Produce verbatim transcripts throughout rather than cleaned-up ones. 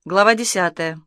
Глава десятая.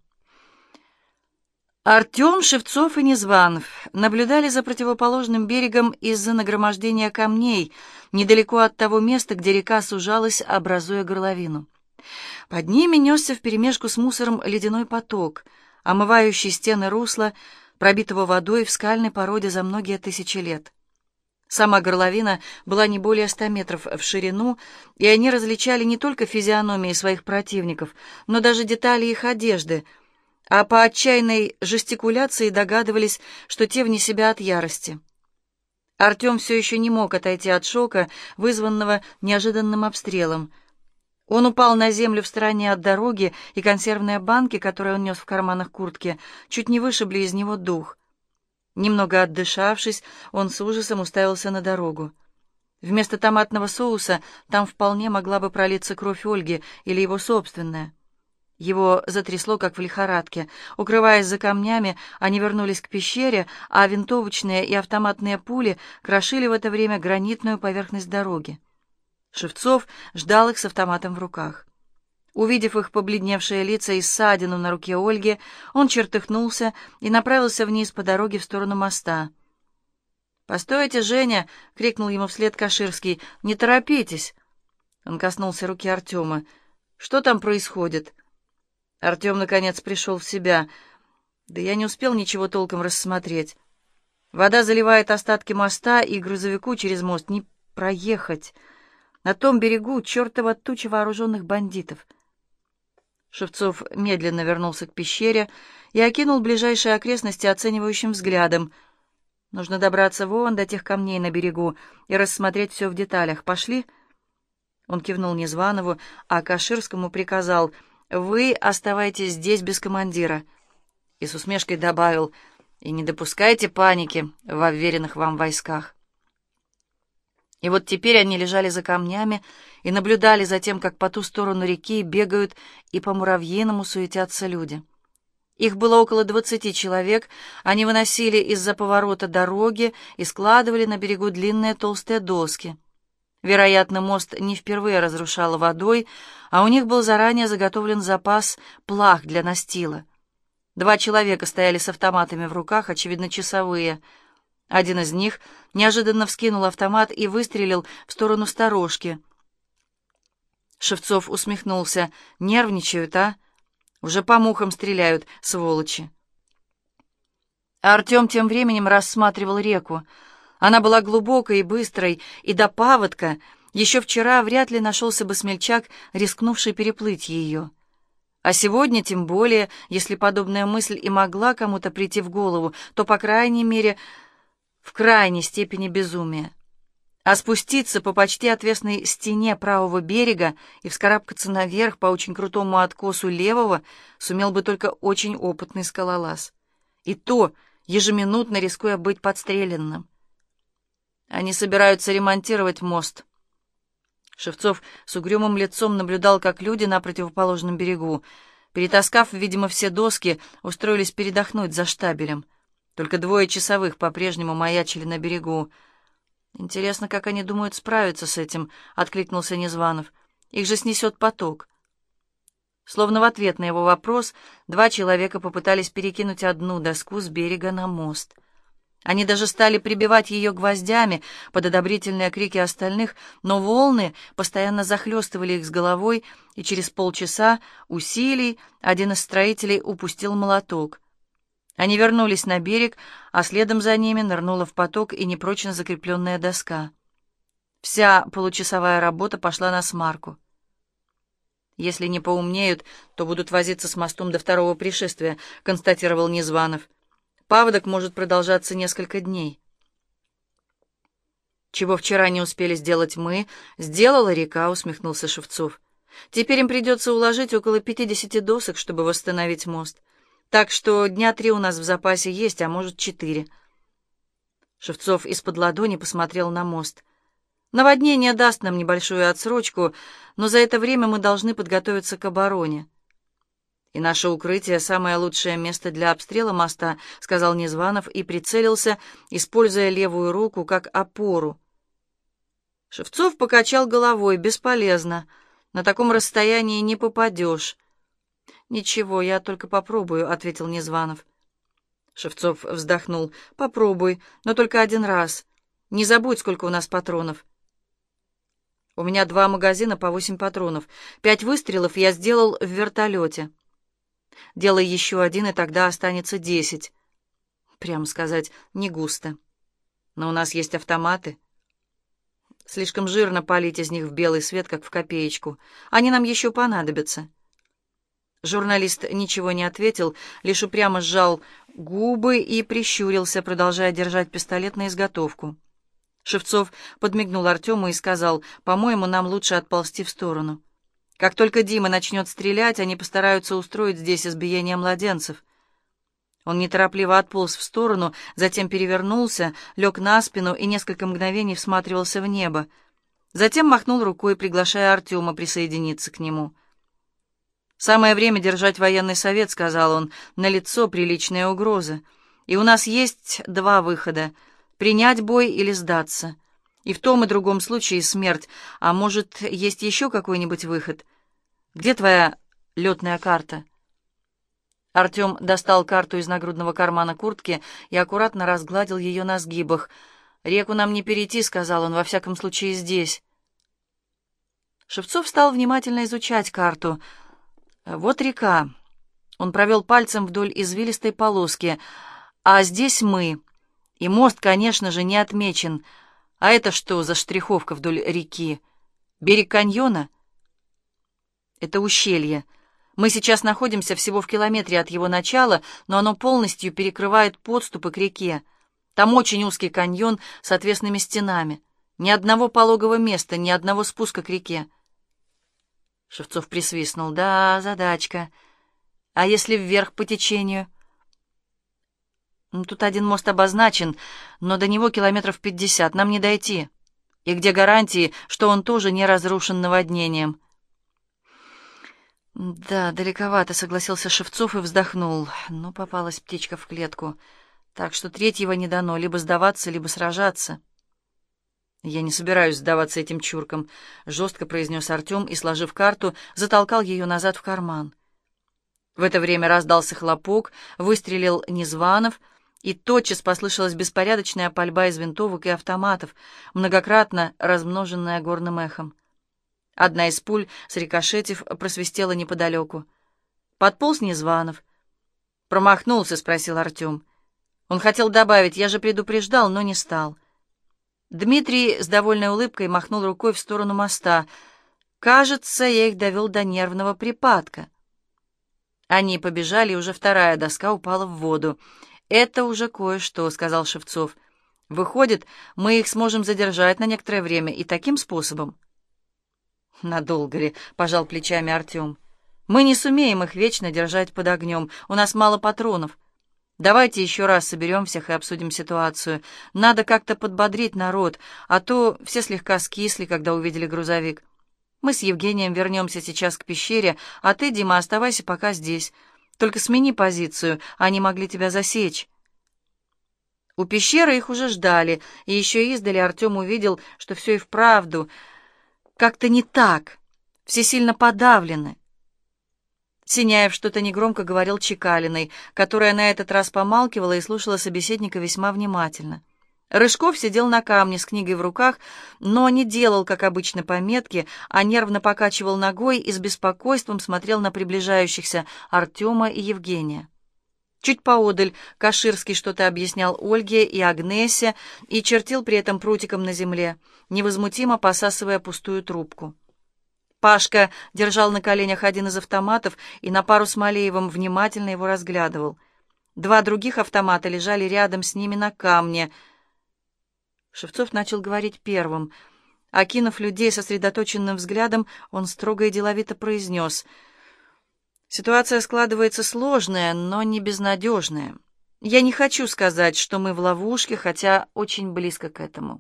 Артем, Шевцов и Незванов наблюдали за противоположным берегом из-за нагромождения камней, недалеко от того места, где река сужалась, образуя горловину. Под ними несся вперемешку с мусором ледяной поток, омывающий стены русла, пробитого водой в скальной породе за многие тысячи лет. Сама горловина была не более ста метров в ширину, и они различали не только физиономии своих противников, но даже детали их одежды, а по отчаянной жестикуляции догадывались, что те вне себя от ярости. Артем все еще не мог отойти от шока, вызванного неожиданным обстрелом. Он упал на землю в стороне от дороги, и консервные банки, которые он нес в карманах куртки, чуть не вышибли из него дух. Немного отдышавшись, он с ужасом уставился на дорогу. Вместо томатного соуса там вполне могла бы пролиться кровь Ольги или его собственная. Его затрясло, как в лихорадке. Укрываясь за камнями, они вернулись к пещере, а винтовочные и автоматные пули крошили в это время гранитную поверхность дороги. Шевцов ждал их с автоматом в руках. Увидев их побледневшие лица и ссадину на руке Ольги, он чертыхнулся и направился вниз по дороге в сторону моста. «Постойте, Женя!» — крикнул ему вслед Каширский. «Не торопитесь!» Он коснулся руки Артема. «Что там происходит?» Артем, наконец, пришел в себя. «Да я не успел ничего толком рассмотреть. Вода заливает остатки моста, и грузовику через мост не проехать. На том берегу чертова туча вооруженных бандитов». Шевцов медленно вернулся к пещере и окинул ближайшие окрестности оценивающим взглядом. «Нужно добраться вон до тех камней на берегу и рассмотреть все в деталях. Пошли?» Он кивнул Незванову, а Каширскому приказал: «Вы оставайтесь здесь без командира». И с усмешкой добавил: «И не допускайте паники во вверенных вам войсках». И вот теперь они лежали за камнями и наблюдали за тем, как по ту сторону реки бегают и по муравьиному суетятся люди. Их было около двадцати человек, они выносили из-за поворота дороги и складывали на берегу длинные толстые доски. Вероятно, мост не впервые разрушало водой, а у них был заранее заготовлен запас плах для настила. Два человека стояли с автоматами в руках, очевидно, часовые. Один из них неожиданно вскинул автомат и выстрелил в сторону сторожки. Шевцов усмехнулся. «Нервничают, а? Уже по мухам стреляют, сволочи». А Артем тем временем рассматривал реку. Она была глубокой и быстрой, и до паводка еще вчера вряд ли нашелся бы смельчак, рискнувший переплыть ее. А сегодня, тем более, если подобная мысль и могла кому-то прийти в голову, то, по крайней мере, в крайней степени безумия. А спуститься по почти отвесной стене правого берега и вскарабкаться наверх по очень крутому откосу левого сумел бы только очень опытный скалолаз. И то, ежеминутно рискуя быть подстреленным. Они собираются ремонтировать мост. Шевцов с угрюмым лицом наблюдал, как люди на противоположном берегу, перетаскав, видимо, все доски, устроились передохнуть за штабелем. Только двое часовых по-прежнему маячили на берегу. «Интересно, как они думают справиться с этим?» — откликнулся Незванов. «Их же снесет поток». Словно в ответ на его вопрос, два человека попытались перекинуть одну доску с берега на мост. Они даже стали прибивать ее гвоздями под одобрительные крики остальных, но волны постоянно захлестывали их с головой, и через полчаса усилий один из строителей упустил молоток. Они вернулись на берег, а следом за ними нырнула в поток и непрочно закрепленная доска. Вся получасовая работа пошла на смарку. «Если не поумнеют, то будут возиться с мостом до второго пришествия», — констатировал Незванов. «Паводок может продолжаться несколько дней». «Чего вчера не успели сделать мы, сделала река», — усмехнулся Шевцов. «Теперь им придется уложить около пятидесяти досок, чтобы восстановить мост. Так что дня три у нас в запасе есть, а может, четыре». Шевцов из-под ладони посмотрел на мост. «Наводнение даст нам небольшую отсрочку, но за это время мы должны подготовиться к обороне». «И наше укрытие — самое лучшее место для обстрела моста», — сказал Незванов и прицелился, используя левую руку как опору. Шевцов покачал головой. «Бесполезно. На таком расстоянии не попадешь». «Ничего, я только попробую», — ответил Незванов. Шевцов вздохнул. «Попробуй, но только один раз. Не забудь, сколько у нас патронов». «У меня два магазина по восемь патронов. Пять выстрелов я сделал в вертолете. Делай еще один, и тогда останется десять. Прямо сказать, не густо. Но у нас есть автоматы. Слишком жирно палить из них в белый свет, как в копеечку. Они нам еще понадобятся». Журналист ничего не ответил, лишь упрямо сжал губы и прищурился, продолжая держать пистолет на изготовку. Шевцов подмигнул Артему и сказал: «По-моему, нам лучше отползти в сторону. Как только Дима начнет стрелять, они постараются устроить здесь избиение младенцев». Он неторопливо отполз в сторону, затем перевернулся, лег на спину и несколько мгновений всматривался в небо. Затем махнул рукой, приглашая Артема присоединиться к нему. «Самое время держать военный совет», — сказал он, — «налицо приличная угроза. И у нас есть два выхода — принять бой или сдаться. И в том и другом случае смерть. А может, есть еще какой-нибудь выход? Где твоя летная карта?» Артем достал карту из нагрудного кармана куртки и аккуратно разгладил ее на сгибах. «Реку нам не перейти», — сказал он, — «во всяком случае здесь». Шевцов стал внимательно изучать карту. «Вот река». Он провел пальцем вдоль извилистой полоски. «А здесь мы. И мост, конечно же, не отмечен. А это что за штриховка вдоль реки? Берег каньона?» «Это ущелье. Мы сейчас находимся всего в километре от его начала, но оно полностью перекрывает подступы к реке. Там очень узкий каньон с отвесными стенами. Ни одного пологого места, ни одного спуска к реке». Шевцов присвистнул. «Да, задачка. А если вверх по течению?» «Ну, тут один мост обозначен, но до него километров пятьдесят. Нам не дойти. И где гарантии, что он тоже не разрушен наводнением?» «Да, далековато», — согласился Шевцов и вздохнул. «Ну, попалась птичка в клетку. Так что третьего не дано, либо сдаваться, либо сражаться». «Я не собираюсь сдаваться этим чуркам», — жестко произнес Артем и, сложив карту, затолкал ее назад в карман. В это время раздался хлопок, выстрелил Незванов, и тотчас послышалась беспорядочная пальба из винтовок и автоматов, многократно размноженная горным эхом. Одна из пуль, срикошетив, просвистела неподалеку. Подполз Незванов. «Промахнулся?» — спросил Артем. Он хотел добавить: «Я же предупреждал», но не стал. Дмитрий с довольной улыбкой махнул рукой в сторону моста. «Кажется, я их довел до нервного припадка». Они побежали, и уже вторая доска упала в воду. «Это уже кое-что», — сказал Шевцов. «Выходит, мы их сможем задержать на некоторое время и таким способом». «Надолго ли?» — пожал плечами Артем. «Мы не сумеем их вечно держать под огнем. У нас мало патронов. Давайте еще раз соберем всех и обсудим ситуацию. Надо как-то подбодрить народ, а то все слегка скисли, когда увидели грузовик. Мы с Евгением вернемся сейчас к пещере, а ты, Дима, оставайся пока здесь. Только смени позицию, они могли тебя засечь». У пещеры их уже ждали, и еще издали Артем увидел, что все и вправду как-то не так, все сильно подавлены. Синяев что-то негромко говорил Чекалиной, которая на этот раз помалкивала и слушала собеседника весьма внимательно. Рыжков сидел на камне с книгой в руках, но не делал, как обычно, пометки, а нервно покачивал ногой и с беспокойством смотрел на приближающихся Артема и Евгения. Чуть поодаль Каширский что-то объяснял Ольге и Агнесе и чертил при этом прутиком на земле, невозмутимо посасывая пустую трубку. Пашка держал на коленях один из автоматов и на пару с Малеевым внимательно его разглядывал. Два других автомата лежали рядом с ними на камне. Шевцов начал говорить первым. Окинув людей сосредоточенным взглядом, он строго и деловито произнес: «Ситуация складывается сложная, но не безнадежная. Я не хочу сказать, что мы в ловушке, хотя очень близко к этому.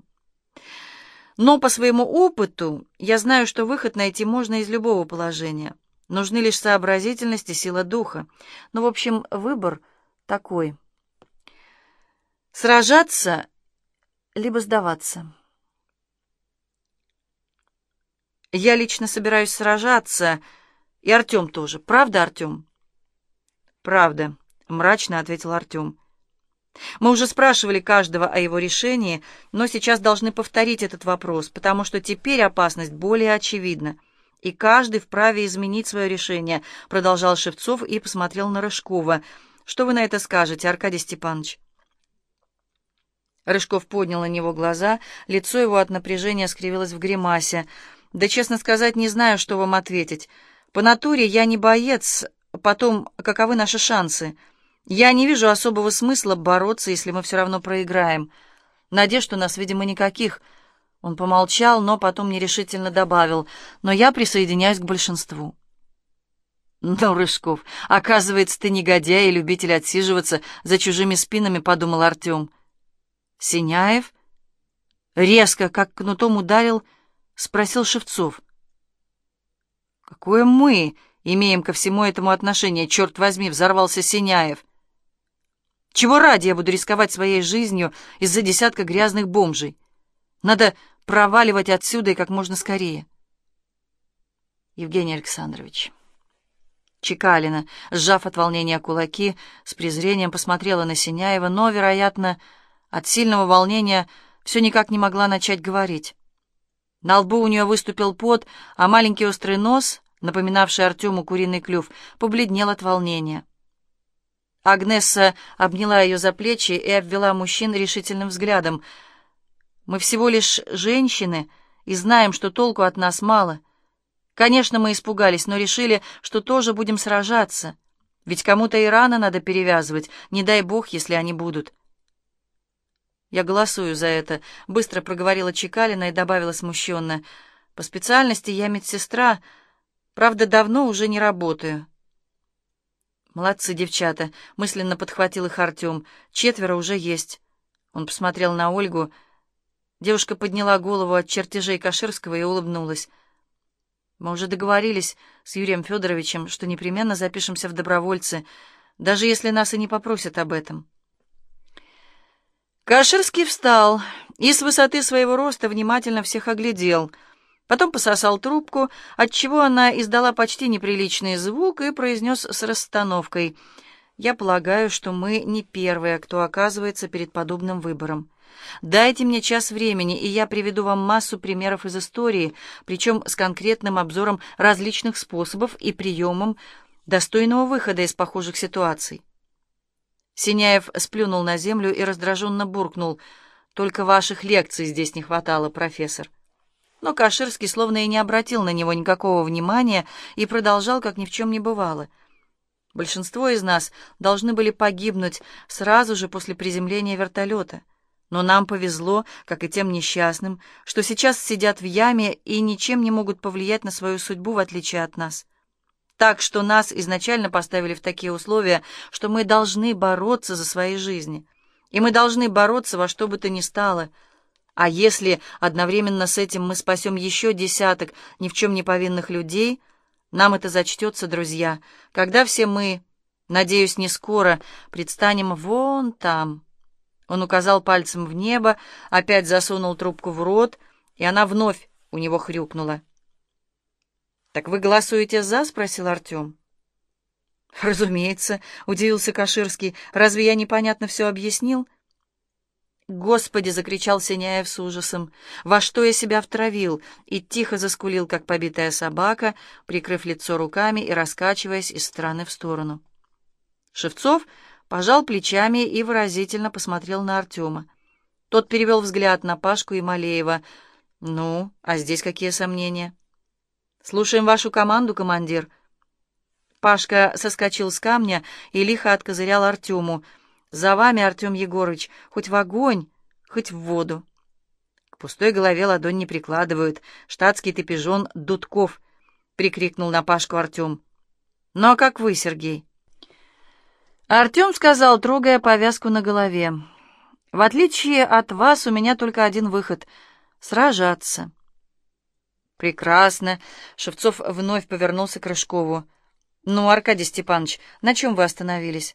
Но по своему опыту я знаю, что выход найти можно из любого положения. Нужны лишь сообразительность и сила духа. Ну, в общем, выбор такой: сражаться либо сдаваться». «Я лично собираюсь сражаться, и Артем тоже. Правда, Артем?» «Правда», — мрачно ответил Артем. «Мы уже спрашивали каждого о его решении, но сейчас должны повторить этот вопрос, потому что теперь опасность более очевидна, и каждый вправе изменить свое решение», — продолжал Шевцов и посмотрел на Рыжкова. «Что вы на это скажете, Аркадий Степанович?» Рыжков поднял на него глаза, лицо его от напряжения скривилось в гримасе. «Да, честно сказать, не знаю, что вам ответить. По натуре я не боец, потом, каковы наши шансы? Я не вижу особого смысла бороться, если мы все равно проиграем. Надежд у нас, видимо, никаких». Он помолчал, но потом нерешительно добавил: «Но я присоединяюсь к большинству». «Ну, Рыжков, оказывается, ты негодяй и любитель отсиживаться за чужими спинами», — подумал Артем. «Синяев?» Резко, как кнутом ударил, спросил Шевцов. «Какое мы имеем ко всему этому отношение, черт возьми?» — взорвался Синяев. «Чего ради я буду рисковать своей жизнью из-за десятка грязных бомжей? Надо проваливать отсюда и как можно скорее». «Евгений Александрович». Чекалина, сжав от волнения кулаки, с презрением посмотрела на Синяева, но, вероятно, от сильного волнения все никак не могла начать говорить. На лбу у нее выступил пот, а маленький острый нос, напоминавший Артему куриный клюв, побледнел от волнения. Агнесса обняла ее за плечи и обвела мужчин решительным взглядом. «Мы всего лишь женщины и знаем, что толку от нас мало. Конечно, мы испугались, но решили, что тоже будем сражаться. Ведь кому-то и раны надо перевязывать, не дай бог, если они будут». «Я голосую за это», — быстро проговорила Чекалина и добавила смущенно. «По специальности я медсестра, правда, давно уже не работаю». «Молодцы, девчата», — мысленно подхватил их Артем. «Четверо уже есть». Он посмотрел на Ольгу. Девушка подняла голову от чертежей Каширского и улыбнулась. «Мы уже договорились с Юрием Федоровичем, что непременно запишемся в добровольцы, даже если нас и не попросят об этом». Каширский встал и с высоты своего роста внимательно всех оглядел. Потом пососал трубку, отчего она издала почти неприличный звук, и произнес с расстановкой: «Я полагаю, что мы не первые, кто оказывается перед подобным выбором. Дайте мне час времени, и я приведу вам массу примеров из истории, причем с конкретным обзором различных способов и приемом достойного выхода из похожих ситуаций». Синяев сплюнул на землю и раздраженно буркнул: «Только ваших лекций здесь не хватало, профессор». Но Каширский словно и не обратил на него никакого внимания и продолжал, как ни в чем не бывало. «Большинство из нас должны были погибнуть сразу же после приземления вертолета. Но нам повезло, как и тем несчастным, что сейчас сидят в яме и ничем не могут повлиять на свою судьбу, в отличие от нас. Так что нас изначально поставили в такие условия, что мы должны бороться за свои жизни. И мы должны бороться во что бы то ни стало. А если одновременно с этим мы спасем еще десяток ни в чем не повинных людей, нам это зачтется, друзья, когда все мы, надеюсь, не скоро, предстанем вон там». Он указал пальцем в небо, опять засунул трубку в рот, и она вновь у него хрюкнула. «Так вы голосуете «за»?» — спросил Артем. «Разумеется», — удивился Каширский. «Разве я непонятно все объяснил?» «Господи!» — закричал Синяев с ужасом. «Во что я себя втравил?» И тихо заскулил, как побитая собака, прикрыв лицо руками и раскачиваясь из стороны в сторону. Шевцов пожал плечами и выразительно посмотрел на Артема. Тот перевел взгляд на Пашку и Малеева. «Ну, а здесь какие сомнения?» «Слушаем вашу команду, командир». Пашка соскочил с камня и лихо откозырял Артему. «За вами, Артем Егорыч, хоть в огонь, хоть в воду». «К пустой голове ладонь не прикладывают. Штатский ты пижон Дудков», — прикрикнул на Пашку Артем. «Ну а как вы, Сергей?» Артем сказал, трогая повязку на голове: «В отличие от вас, у меня только один выход — сражаться». «Прекрасно!» — Шевцов вновь повернулся к Рыжкову. «Ну, Аркадий Степанович, на чем вы остановились?»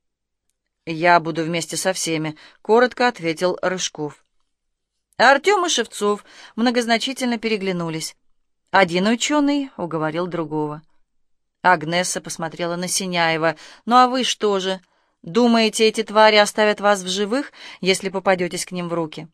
«Я буду вместе со всеми», — коротко ответил Рыжков. Артем и Шевцов многозначительно переглянулись. Один ученый уговорил другого. Агнесса посмотрела на Синяева. «Ну а вы что же? Думаете, эти твари оставят вас в живых, если попадетесь к ним в руки?»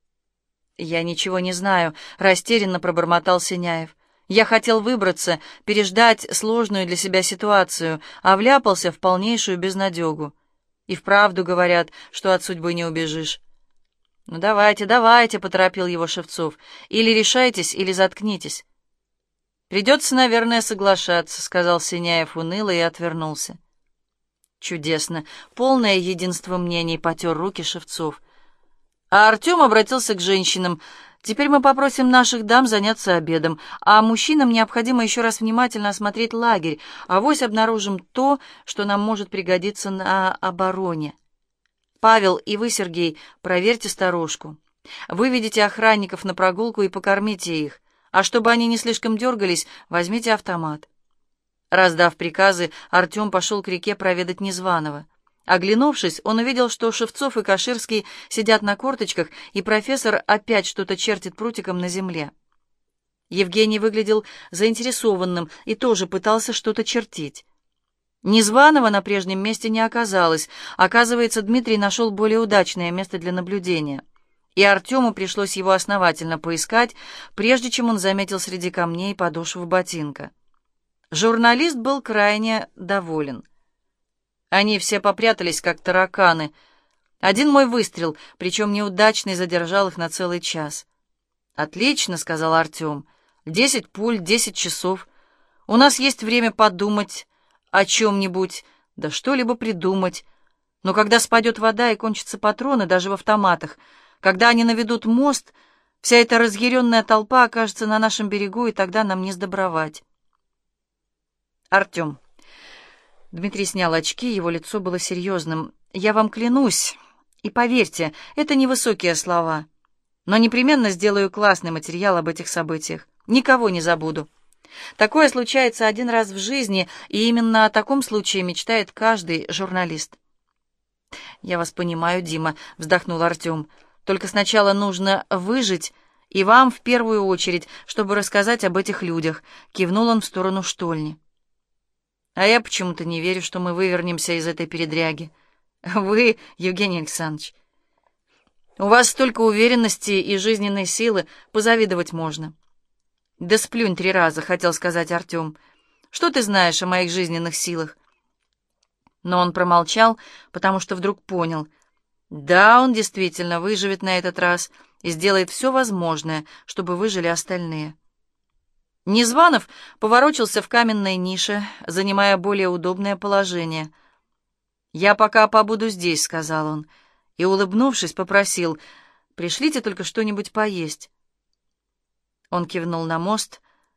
«Я ничего не знаю», — растерянно пробормотал Синяев. «Я хотел выбраться, переждать сложную для себя ситуацию, а вляпался в полнейшую безнадегу. И вправду говорят, что от судьбы не убежишь». «Ну давайте, давайте», — поторопил его Шевцов. «Или решайтесь, или заткнитесь». «Придется, наверное, соглашаться», — сказал Синяев уныло и отвернулся. «Чудесно. Полное единство мнений», — потер руки Шевцов. А Артем обратился к женщинам. «Теперь мы попросим наших дам заняться обедом, а мужчинам необходимо еще раз внимательно осмотреть лагерь, авось обнаружим то, что нам может пригодиться на обороне. Павел и вы, Сергей, проверьте сторожку. Выведите охранников на прогулку и покормите их, а чтобы они не слишком дергались, возьмите автомат». Раздав приказы, Артем пошел к реке проведать Незваного. Оглянувшись, он увидел, что Шевцов и Каширский сидят на корточках, и профессор опять что-то чертит прутиком на земле. Евгений выглядел заинтересованным и тоже пытался что-то чертить. Незваного на прежнем месте не оказалось. Оказывается, Дмитрий нашел более удачное место для наблюдения. И Артему пришлось его основательно поискать, прежде чем он заметил среди камней подошву ботинка. Журналист был крайне доволен. Они все попрятались, как тараканы. Один мой выстрел, причем неудачный, задержал их на целый час. «Отлично», — сказал Артем. «Десять пуль, десять часов. У нас есть время подумать о чем-нибудь, да что-либо придумать. Но когда спадет вода и кончатся патроны, даже в автоматах, когда они наведут мост, вся эта разъяренная толпа окажется на нашем берегу, и тогда нам не сдобровать». «Артем». Дмитрий снял очки, его лицо было серьезным. «Я вам клянусь, и поверьте, это невысокие слова, но непременно сделаю классный материал об этих событиях. Никого не забуду. Такое случается один раз в жизни, и именно о таком случае мечтает каждый журналист». «Я вас понимаю, Дима», — вздохнул Артем. «Только сначала нужно выжить, и вам в первую очередь, чтобы рассказать об этих людях», — кивнул он в сторону штольни. «А я почему-то не верю, что мы вывернемся из этой передряги. Вы, Евгений Александрович, у вас столько уверенности и жизненной силы, позавидовать можно». «Да сплюнь три раза», — хотел сказать Артем. «Что ты знаешь о моих жизненных силах?» Но он промолчал, потому что вдруг понял. Да, он действительно выживет на этот раз и сделает все возможное, чтобы выжили остальные. Незванов поворочился в каменной нише, занимая более удобное положение. «Я пока побуду здесь», — сказал он, и, улыбнувшись, попросил: «Пришлите только что-нибудь поесть». Он кивнул на мост.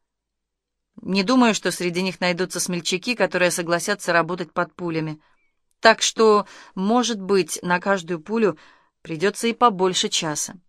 «Не думаю, что среди них найдутся смельчаки, которые согласятся работать под пулями. Так что, может быть, на каждую пулю придется и побольше часа».